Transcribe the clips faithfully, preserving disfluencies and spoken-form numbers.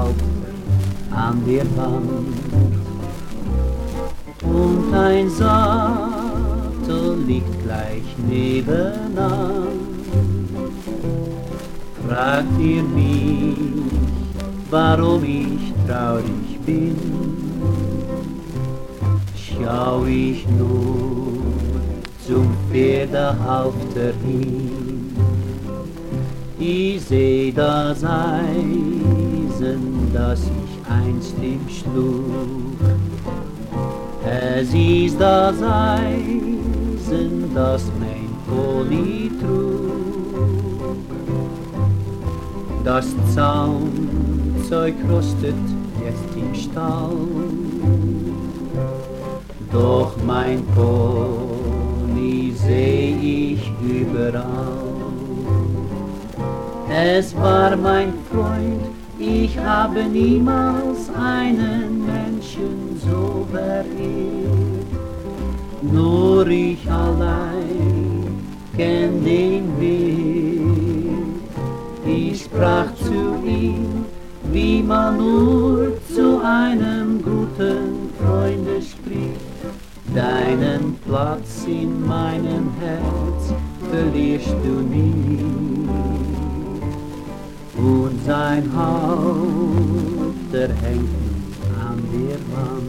Halfter an der Wand und ein Sattel liegt gleich nebenan. Fragt ihr mich, warum ich traurig bin, schau ich nur zum Pferdehalfter hin. Ich seh das Eisen, das ich einst ihm schlug. Es ist das Eisen, das mein Pony trug. Das Zaumzeug rostet jetzt im Stall, doch mein Pony seh ich überall. Es war mein Freund, ich habe niemals einen Menschen so verehrt. Nur ich allein kenn den Weg. Ich sprach zu ihm, wie man nur zu einem guten Freunde spricht. Deinen Platz in meinem Herz verlierst du nie. Und sein Halfter hängt an der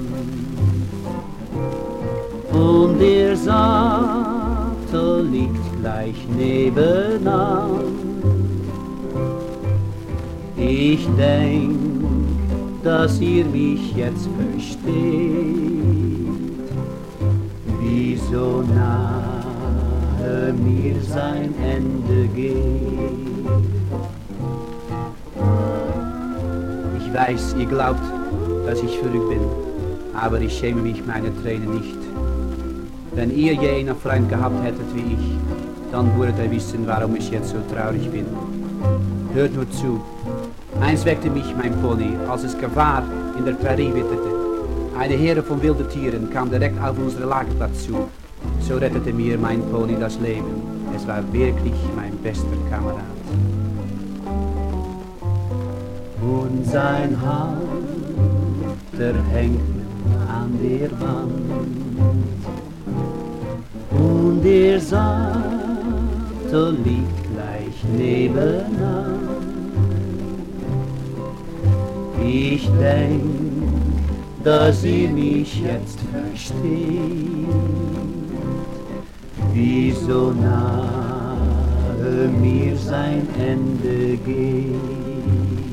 Wand und der Sattel liegt gleich nebenan. Ich denk, dass ihr mich jetzt versteht, wie so nahe mir sein Ende geht. Ich weiß, ihr glaubt, dass ich verrückt bin, aber ich schäme mich meiner Tränen nicht. Wenn ihr je einen Freund gehabt hättet wie ich, dann würdet ihr wissen, warum ich jetzt so traurig bin. Hört nur zu. Eins weckte mich mein Pony, als es Gefahr in der Prärie witterte. Eine Herde von wilden Tieren kam direkt auf unseren Lagerplatz zu. So rettete mir mein Pony das Leben. Es war wirklich mein bester Kamerad. Und sein Halfter hängt an der Wand und der Sattel liegt gleich nebenan. Ich denk, dass ihr mich jetzt versteht, wie so nahe mir sein Ende geht.